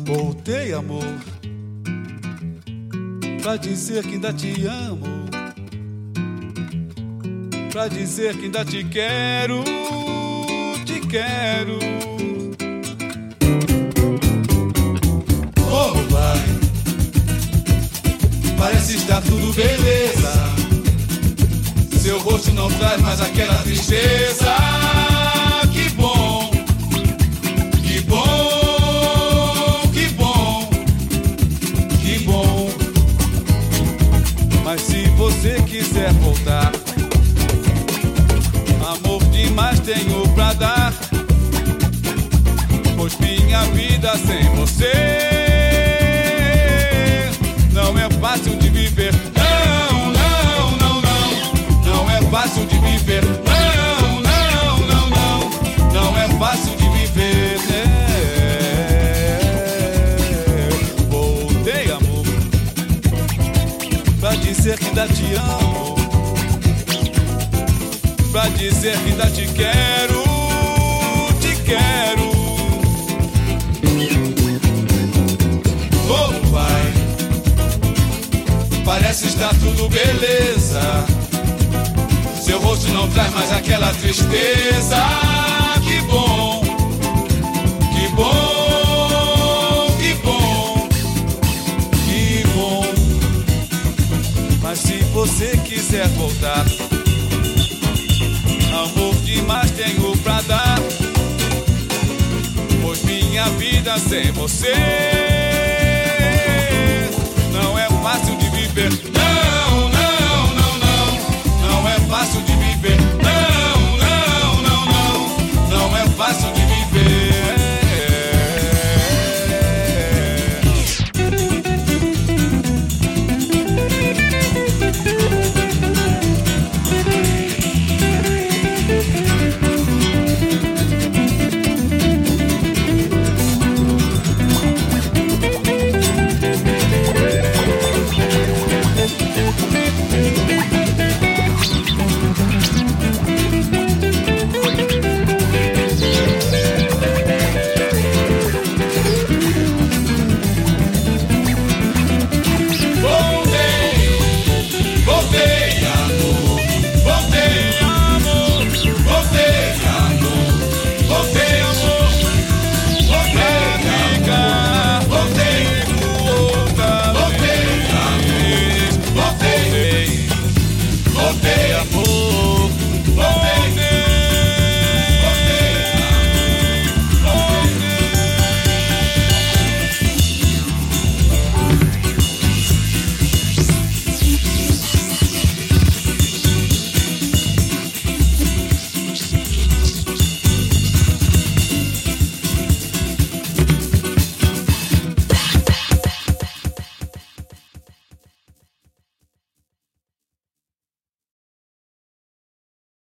Voltei, amor, pra dizer que ainda te amo, pra dizer que ainda te quero, te quero. Oh, vai, parece estar tudo beleza. Seu rosto não traz mais aquela tristeza. Que bom, que bom, que bom, que bom. Mas se você quiser voltar, amor demais tenho pra dar, pois minha vida sem você não é fácil de viver. Não, não, não, não, não é fácil de viver. Não, não, não, não, não é fácil de viver. Voltei, amor, pra dizer que ainda te amo, pra dizer que ainda te quero, te quero. Oh, vai, parece estar tudo beleza. Seu rosto não traz mais aquela tristeza. Que bom, que bom, que bom, que bom. Mas se você quiser voltar, amor demais tenho pra dar, pois minha vida sem você não é fácil de viver.